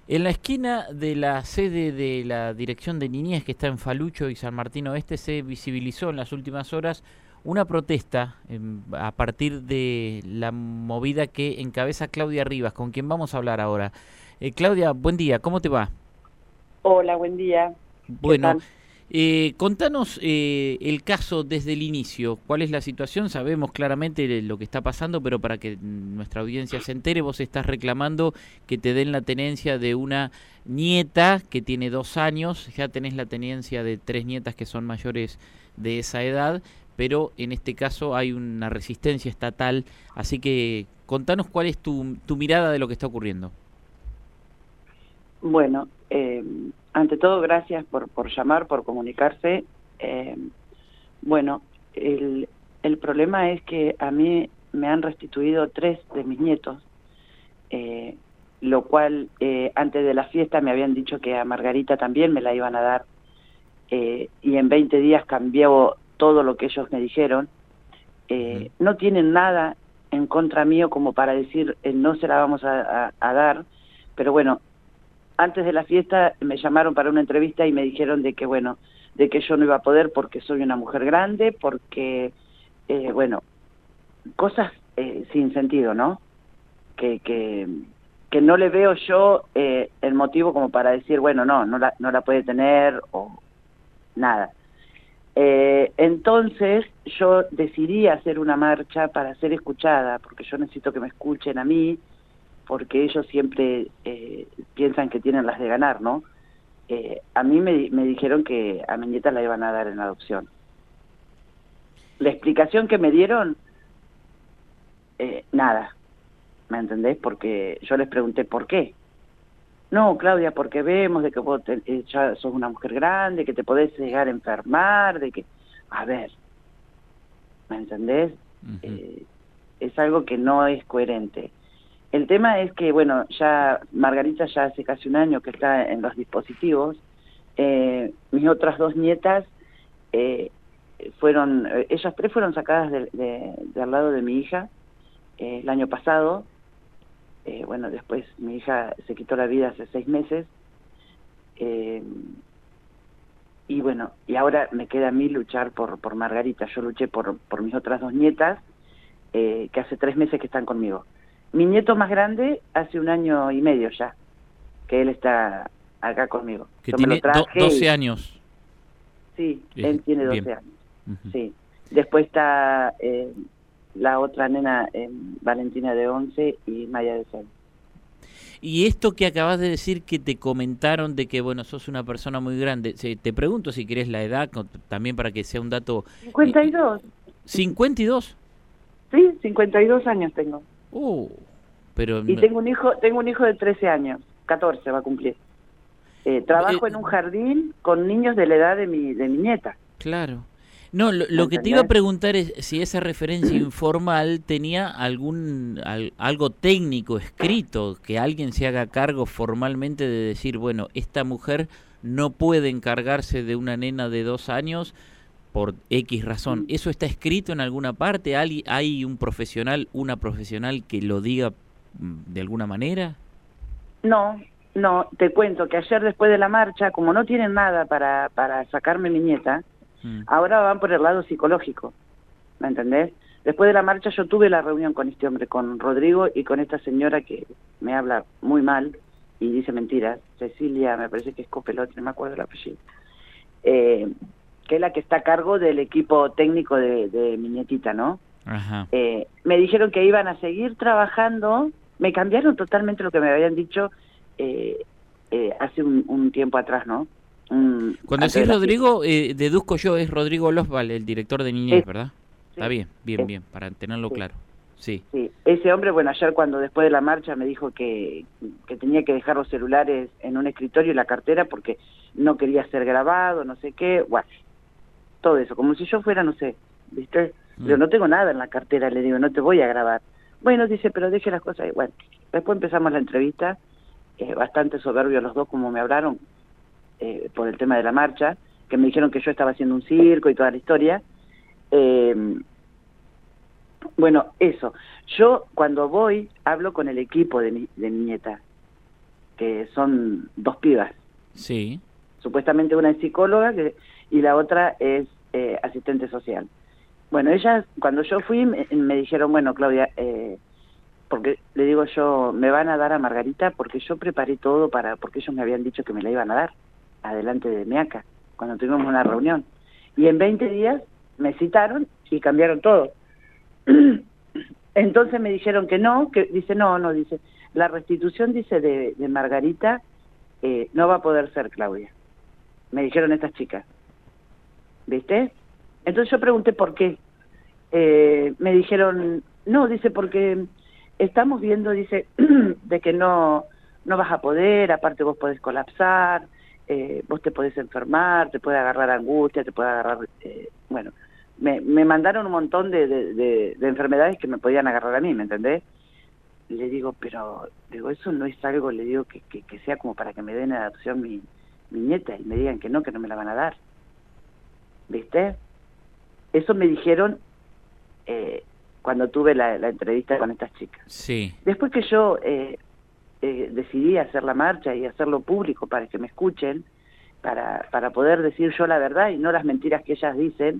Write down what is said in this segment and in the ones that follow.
En la esquina de la sede de la Dirección de Niñez, que está en Falucho y San Martín Oeste, se visibilizó en las últimas horas una protesta a partir de la movida que encabeza Claudia Rivas, con quien vamos a hablar ahora. Claudia, buen día, ¿cómo te va? Hola, buen día. ¿Qué Bueno, tal? contanos el caso desde el inicio. ¿Cuál es la situación? Sabemos claramente lo que está pasando, pero para que nuestra audiencia se entere, vos estás reclamando que te den la tenencia de una nieta que tiene 2 años. Ya tenés la tenencia de 3 nietas que son mayores de esa edad, pero en este caso hay una resistencia estatal. Así que contanos cuál es tu mirada de lo que está ocurriendo. Bueno, ante todo, gracias por llamar, por comunicarse. Eh, bueno, el problema es que a mí me han restituido 3 de mis nietos, eh, lo cual antes de la fiesta me habían dicho que a Margarita también me la iban a dar, y en 20 días cambió todo lo que ellos me dijeron. Ujú. No tienen nada en contra mío como para decir no se la vamos a dar, pero bueno, antes de la fiesta me llamaron para una entrevista y me dijeron de que, bueno, de que yo no iba a poder porque soy una mujer grande, porque, bueno, cosas sin sentido, ¿no? Que, que, que no le veo yo el motivo como para decir, bueno, no la puede tener o nada. Entonces yo decidí hacer una marcha para ser escuchada, porque yo necesito que me escuchen a mí, porque ellos siempre piensan que tienen las de ganar, ¿no? A mí me dijeron que a mi nieta la iban a dar en adopción. La explicación que me dieron, nada, ¿me entendés? Porque yo les pregunté por qué. No, Claudia, porque vemos de que vos ya sos una mujer grande, que te podés llegar a enfermar, de que... A ver, ¿me entendés? Ujú. Eh, es algo que no es coherente. El tema es que, bueno, ya Margarita ya hace casi un año que está en los dispositivos. Mis otras 2 nietas eh, ellas 3 fueron sacadas de al lado de mi hija el año pasado. Bueno, después mi hija se quitó la vida hace 6 meses. Eh, y bueno, y ahora me queda a mí luchar por Margarita. Yo luché por mis otras 2 nietas, que hace 3 meses que están conmigo. Mi nieto más grande hace un año y medio ya, que él está acá conmigo. Que Yo me lo tiene traje 12 y años. sí, él tiene Bien. 12 años, Ujú. sí. Después está la otra nena, Valentina de 11 y Maya de 6. Y esto que acabas de decir que te comentaron de que, bueno, sos una persona muy grande, te pregunto si querés la edad, también para que sea un dato... eh, eh, 52, 52. sí, 52 años tengo. Uh, pero... Y tengo un hijo de 13 años, 14 va a cumplir. eh, Trabajo en un jardín con niños de la edad de mi nieta, claro. No, ¿me lo que te iba a entendés? preguntar es si esa referencia informal tenía algo técnico escrito, que alguien se haga cargo formalmente de decir, bueno, esta mujer no puede encargarse de una nena de 2 años por X razón. ¿Eso está escrito en alguna parte? ¿Hay un profesional, una profesional que lo diga de alguna manera? No, no, te cuento que ayer después de la marcha, como no tienen nada para sacarme mi nieta, Mm. ahora van por el lado psicológico, ¿me entendés? Después de la marcha yo tuve la reunión con este hombre, con Rodrigo y con esta señora que me habla muy mal y dice mentiras, Cecilia, me parece que es Copelotti, no me acuerdo el apellido, eh, que es la que está a cargo del equipo técnico de mi nietita, ¿no? Ajá. Me dijeron que iban a seguir trabajando, me cambiaron totalmente lo que me habían dicho eh, hace un tiempo atrás, ¿no? Cuando Antes de decís la fiesta. Rodrigo, deduzco yo, es Rodrigo Losval, el director de Niñez, Es, ¿verdad? Está sí, bien, bien, es, bien, para tenerlo sí, claro. Sí. sí. Ese hombre, bueno, ayer cuando después de la marcha me dijo que tenía que dejar los celulares en un escritorio y la cartera porque no quería ser grabado, no sé qué, bueno, todo eso, como si yo fuera, no sé, ¿viste? Pero Mm. no tengo nada en la cartera, le digo, no te voy a grabar. Bueno, dice, pero deje las cosas ahí. Bueno, después empezamos la entrevista, bastante soberbios los dos como me hablaron por el tema de la marcha, que me dijeron que yo estaba haciendo un circo y toda la historia. Eh, bueno, eso. Yo cuando voy hablo con el equipo de mi nieta. que son 2 pibas. Sí. Supuestamente una es psicóloga y la otra es asistente social. Bueno, ellas, cuando yo fui, me dijeron, bueno, Claudia, porque le digo yo, me van a dar a Margarita porque yo preparé todo porque ellos me habían dicho que me la iban a dar, adelante de Meaca, cuando tuvimos una reunión. Y en 20 días me citaron y cambiaron todo. Entonces me dijeron que no, dice, la restitución, dice, de Margarita no va a poder ser, Claudia. Me dijeron estas chicas. ¿Viste? Entonces yo pregunté por qué. Me dijeron, no, dice, porque estamos viendo, dice, de que no vas a poder, aparte vos podés colapsar, vos te podés enfermar, te puede agarrar angustia, te puede agarrar, bueno, me mandaron un montón de enfermedades que me podían agarrar a mí, ¿me entendés? Le digo, pero, eso no es algo, le digo, que sea como para que me den adopción mi nieta y me digan que no me la van a dar. ¿Viste? Eso me dijeron cuando tuve la entrevista con estas chicas. Sí. Después que yo decidí hacer la marcha y hacerlo público para que me escuchen, para poder decir yo la verdad y no las mentiras que ellas dicen,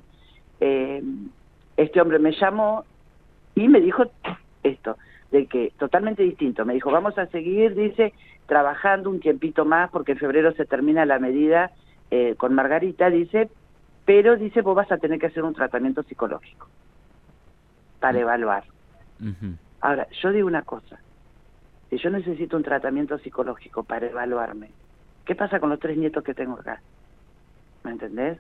este hombre me llamó y me dijo esto, de que totalmente distinto. Me dijo, vamos a seguir, dice, trabajando un tiempito más porque en febrero se termina la medida con Margarita, dice, pero dice, vos vas a tener que hacer un tratamiento psicológico para evaluar. Ahora, yo digo una cosa, si yo necesito un tratamiento psicológico para evaluarme, ¿qué pasa con los 3 nietos que tengo acá? ¿Me entendés?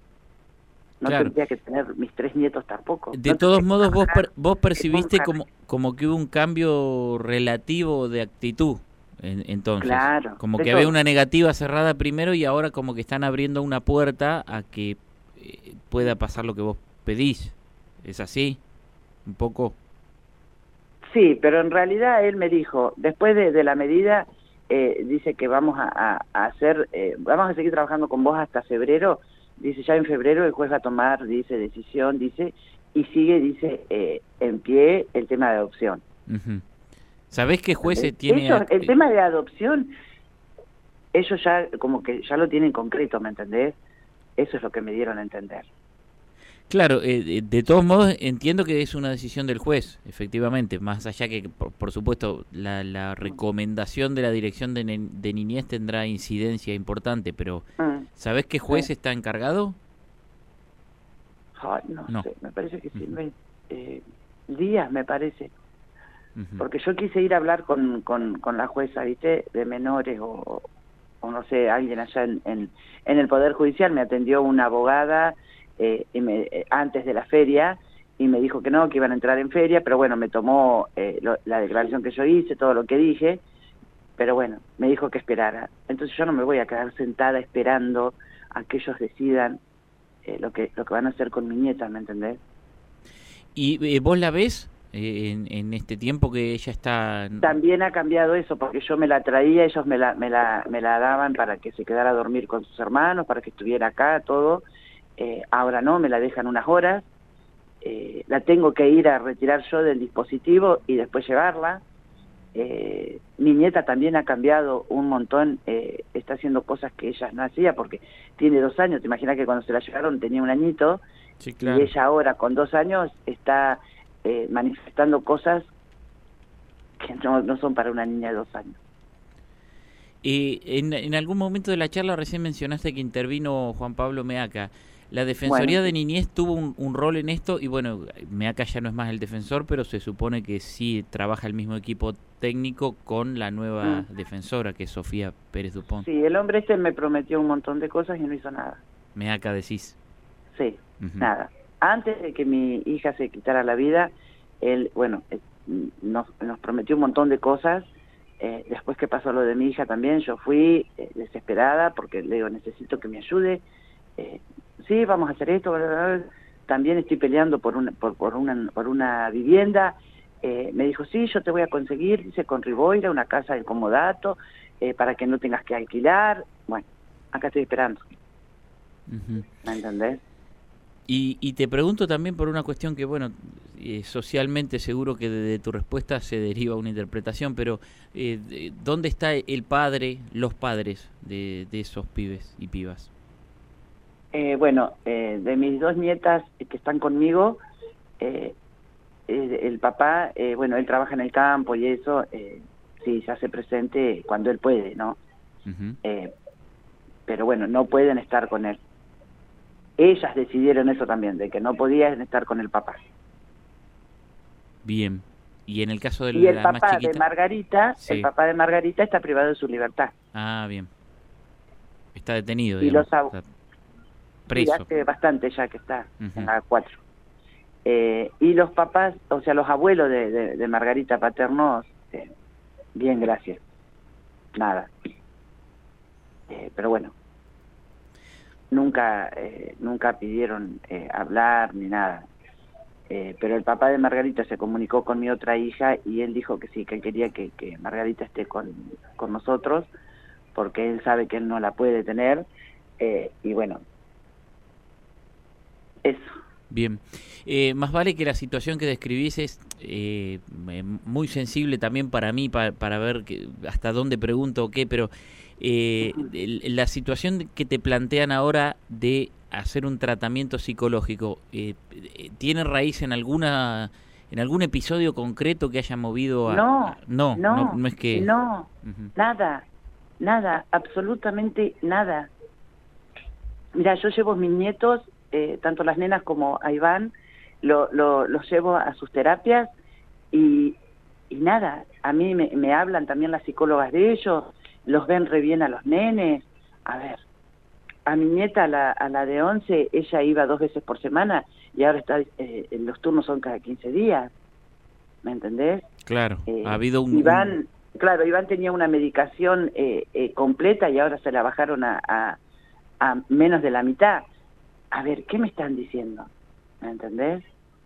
No claro. Tendría que tener mis 3 nietos tampoco. De todos modos, vos percibiste como que hubo un cambio relativo de actitud, entonces. Claro. Como que había una negativa cerrada primero y ahora como que están abriendo una puerta a que pueda pasar lo que vos pedís. ¿Es así? ¿Un poco? Sí, pero en realidad él me dijo, después de la medida, dice que vamos a hacer, vamos a seguir trabajando con vos hasta febrero. Dice, ya en febrero el juez va a tomar, dice, decisión, dice, y sigue, dice, en pie el tema de adopción. ¿Sabés qué juez tiene? El tema de adopción, ellos ya como que ya lo tienen concreto, ¿me entendés? Eso es lo que me dieron a entender. Claro, de todos modos entiendo que es una decisión del juez, efectivamente, más allá que, por supuesto, la recomendación de la Dirección de Niñez tendrá incidencia importante, pero ¿sabés qué juez está encargado? Ay, no sé, me parece que sí, Díaz, me parece, porque yo quise ir a hablar con la jueza, ¿viste?, de menores o no sé, alguien allá en el Poder Judicial. Me atendió una abogada antes de la feria y me dijo que no, que iban a entrar en feria, pero bueno, me tomó la declaración que yo hice, todo lo que dije, pero bueno, me dijo que esperara. Entonces yo no me voy a quedar sentada esperando a que ellos decidan lo que van a hacer con mi nieta, ¿me entendés? ¿Y vos la ves en este tiempo que ella está...? También ha cambiado eso, porque yo me la traía, ellos me la daban para que se quedara a dormir con sus hermanos, para que estuviera acá, todo. Ahora no, me la dejan unas horas, la tengo que ir a retirar yo del dispositivo y después llevarla. Mi nieta también ha cambiado un montón, está haciendo cosas que ella no hacía porque tiene 2 años. Te imaginas que cuando se la llevaron tenía 1 añito, sí, claro. Y ella ahora con 2 años está manifestando cosas que no son para una niña de 2 años. En algún momento de la charla recién mencionaste que intervino Juan Pablo Meaca. La Defensoría de Niñez tuvo un rol en esto y bueno, Meaca ya no es más el defensor, pero se supone que sí trabaja el mismo equipo técnico con la nueva defensora, que es Sofía Pérez Dupont. Sí, el hombre me prometió un montón de cosas y no hizo nada. Meaca, decís. Sí, nada. Antes de que mi hija se quitara la vida, él, bueno, nos prometió un montón de cosas. Después que pasó lo de mi hija también, yo fui desesperada porque le digo, necesito que me ayude. Sí, vamos a hacer esto, también estoy peleando por una vivienda. Me dijo, sí, yo te voy a conseguir, dice, con Riboira, una casa de comodato, para que no tengas que alquilar. Bueno, acá estoy esperando. ¿Me entendés? Y te pregunto también por una cuestión que, bueno, socialmente seguro que de tu respuesta se deriva una interpretación, pero ¿dónde está el padre, los padres de esos pibes y pibas? Bueno, de mis dos nietas que están conmigo, el papá, bueno, él trabaja en el campo y eso, sí, se hace presente cuando él puede, ¿no? Uh-huh. Pero bueno, no pueden estar con él. Ellas decidieron eso también, de que no podían estar con el papá. Bien. ¿Y en el caso de Y el la más papá chiquita? de Margarita, Sí. el papá de Margarita está privado de su libertad. Ah, bien. Está detenido, Y digamos. los Está preso. Sí, hace bastante ya que está Uh-huh. en la 4. Y los papás, o sea, los abuelos de Margarita paternos, bien, gracias. Nada. Pero bueno, nunca pidieron hablar ni nada. Pero el papá de Margarita se comunicó con mi otra hija y él dijo que sí, que él quería que Margarita esté con nosotros, porque él sabe que él no la puede tener. Y bueno, eso. Bien. Más vale que la situación que describís es muy sensible también para mí, para ver hasta dónde pregunto o qué, pero la situación que te plantean ahora de hacer un tratamiento psicológico, ¿tiene raíz en algún episodio concreto que haya movido a... No es que... No, Uh-huh. nada, absolutamente nada. Mira, yo llevo a mis nietos, tanto las nenas como a Iván, los llevo a sus terapias y nada, a mí me hablan también las psicólogas de ellos, los ven re bien a los nenes. A ver, a mi nieta, a la de 11, ella iba 2 veces por semana y ahora está los turnos son cada 15 días, ¿me entendés? Claro, ha habido Iván, claro, Iván tenía una medicación completa y ahora se la bajaron a menos de la mitad. A ver, ¿qué me están diciendo? ¿Me entendés?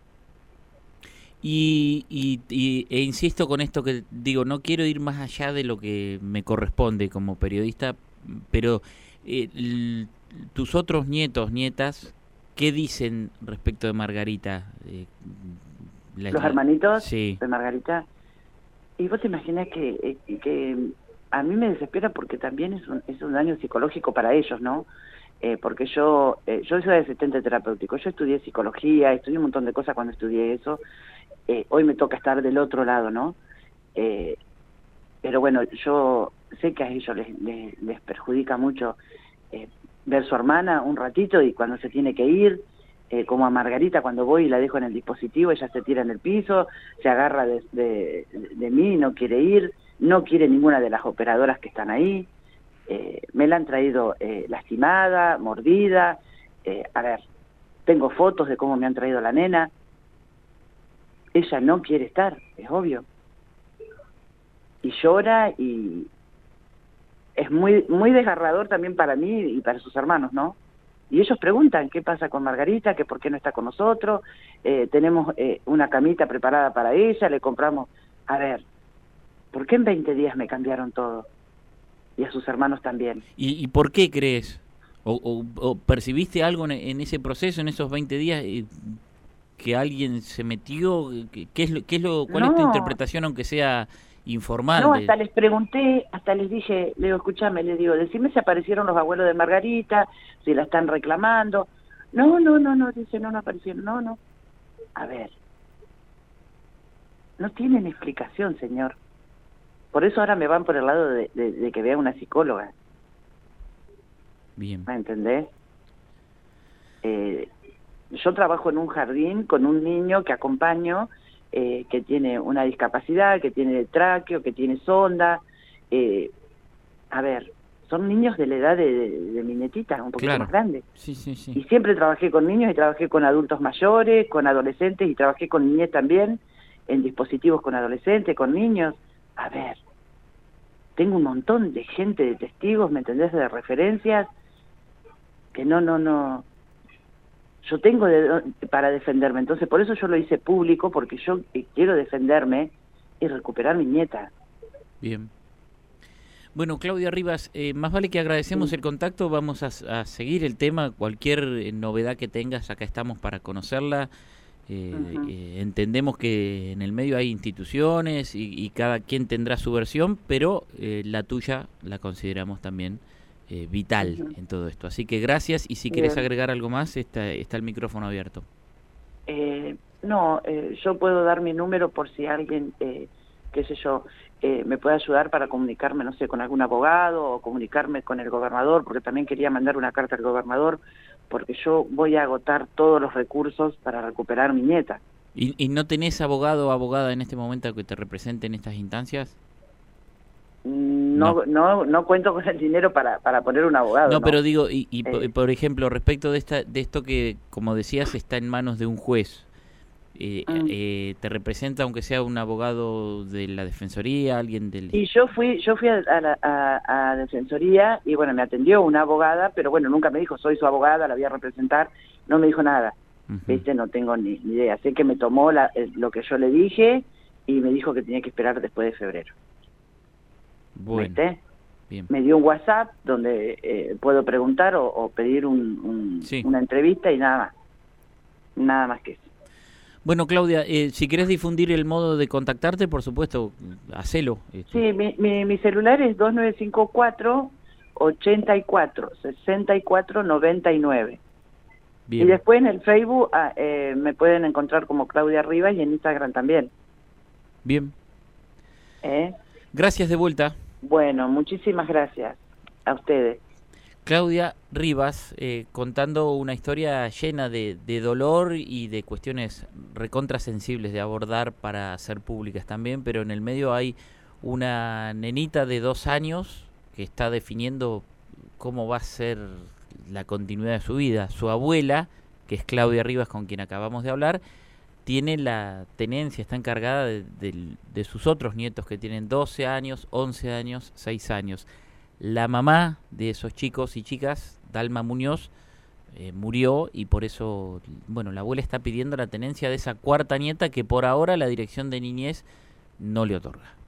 E insisto con esto que digo, no quiero ir más allá de lo que me corresponde como periodista, pero tus otros nietos, nietas, ¿qué dicen respecto de Margarita? Los hermanitos sí. de Margarita. Y vos te imaginas que a mí me desespera porque también es un daño psicológico para ellos, ¿no? Porque yo soy asistente terapéutico, yo estudié psicología, estudié un montón de cosas cuando estudié eso. Hoy me toca estar del otro lado, ¿no? Pero bueno, yo sé que a ellos les perjudica mucho ver su hermana un ratito y cuando se tiene que ir, como a Margarita cuando voy y la dejo en el dispositivo, ella se tira en el piso, se agarra de mí, no quiere ir, no quiere ninguna de las operadoras que están ahí. Me la han traído lastimada, mordida. A ver, tengo fotos de cómo me han traído la nena. Ella no quiere estar, es obvio. Y llora y es muy desgarrador también para mí y para sus hermanos, ¿no? Y ellos preguntan qué pasa con Margarita, que por qué no está con nosotros. Tenemos una camita preparada para ella, le compramos... A ver, ¿por qué en 20 días me cambiaron todo? Y a sus hermanos también. ¿Y por qué crees? ¿O percibiste algo en ese proceso, en esos 20 días, que alguien se metió? ¿Cuál es tu interpretación, aunque sea informal? No, hasta les pregunté, hasta les dije, le digo, escúchame, le digo, decime si aparecieron los abuelos de Margarita, si la están reclamando. No, dice, no aparecieron, no. A ver, no tienen explicación, señor. Por eso ahora me van por el lado de que vea una psicóloga. Bien. ¿Me entendés? Yo trabajo en un jardín con un niño que acompaño, que tiene una discapacidad, que tiene tráqueo, que tiene sonda. A ver, son niños de la edad de mi nietita, un poquito más grande. Sí. Y siempre trabajé con niños y trabajé con adultos mayores, con adolescentes y trabajé con niñez también, en dispositivos con adolescentes, con niños. A ver, tengo un montón de gente, de testigos, ¿me entendés?, de referencias, que no. Yo tengo para defenderme, entonces por eso yo lo hice público, porque yo quiero defenderme y recuperar mi nieta. Bien. Bueno, Claudia Rivas, más vale que agradecemos el contacto, vamos a seguir el tema, cualquier novedad que tengas, acá estamos para conocerla. Entendemos que en el medio hay instituciones y cada quien tendrá su versión, pero la tuya la consideramos también vital en todo esto. Así que gracias, y si querés agregar algo más, está el micrófono abierto. No, yo puedo dar mi número por si alguien, qué sé yo, me puede ayudar para comunicarme, no sé, con algún abogado o comunicarme con el gobernador, porque también quería mandar una carta al gobernador, porque yo voy a agotar todos los recursos para recuperar mi nieta. ¿Y no tenés abogado o abogada en este momento que te represente en estas instancias? No cuento con el dinero para poner un abogado. No, pero digo, por ejemplo, respecto de esto que, como decías, está en manos de un juez, ¿te representa aunque sea un abogado de la Defensoría, alguien del...? Y yo fui a Defensoría y bueno, me atendió una abogada, pero bueno, nunca me dijo, soy su abogada, la voy a representar, no me dijo nada, ¿viste? No tengo ni idea, sé que me tomó lo que yo le dije y me dijo que tenía que esperar después de febrero. Bueno, ¿viste? Bien. Me dio un WhatsApp donde puedo preguntar o pedir una entrevista y nada más que eso. Bueno, Claudia, si querés difundir el modo de contactarte, por supuesto, hacelo. Sí, mi celular es 2954-84-64-99. Bien. Y después en el Facebook me pueden encontrar como Claudia Rivas y en Instagram también. Bien. Gracias de vuelta. Bueno, muchísimas gracias a ustedes. Claudia Rivas, contando una historia llena de dolor y de cuestiones recontrasensibles de abordar para hacer públicas también, pero en el medio hay una nenita de 2 años que está definiendo cómo va a ser la continuidad de su vida. Su abuela, que es Claudia Rivas, con quien acabamos de hablar, tiene la tenencia, está encargada de sus otros nietos que tienen 12 años, 11 años, 6 años. La mamá de esos chicos y chicas, Dalma Muñoz, murió y por eso, bueno, la abuela está pidiendo la tenencia de esa 4ª nieta que por ahora la Dirección de Niñez no le otorga.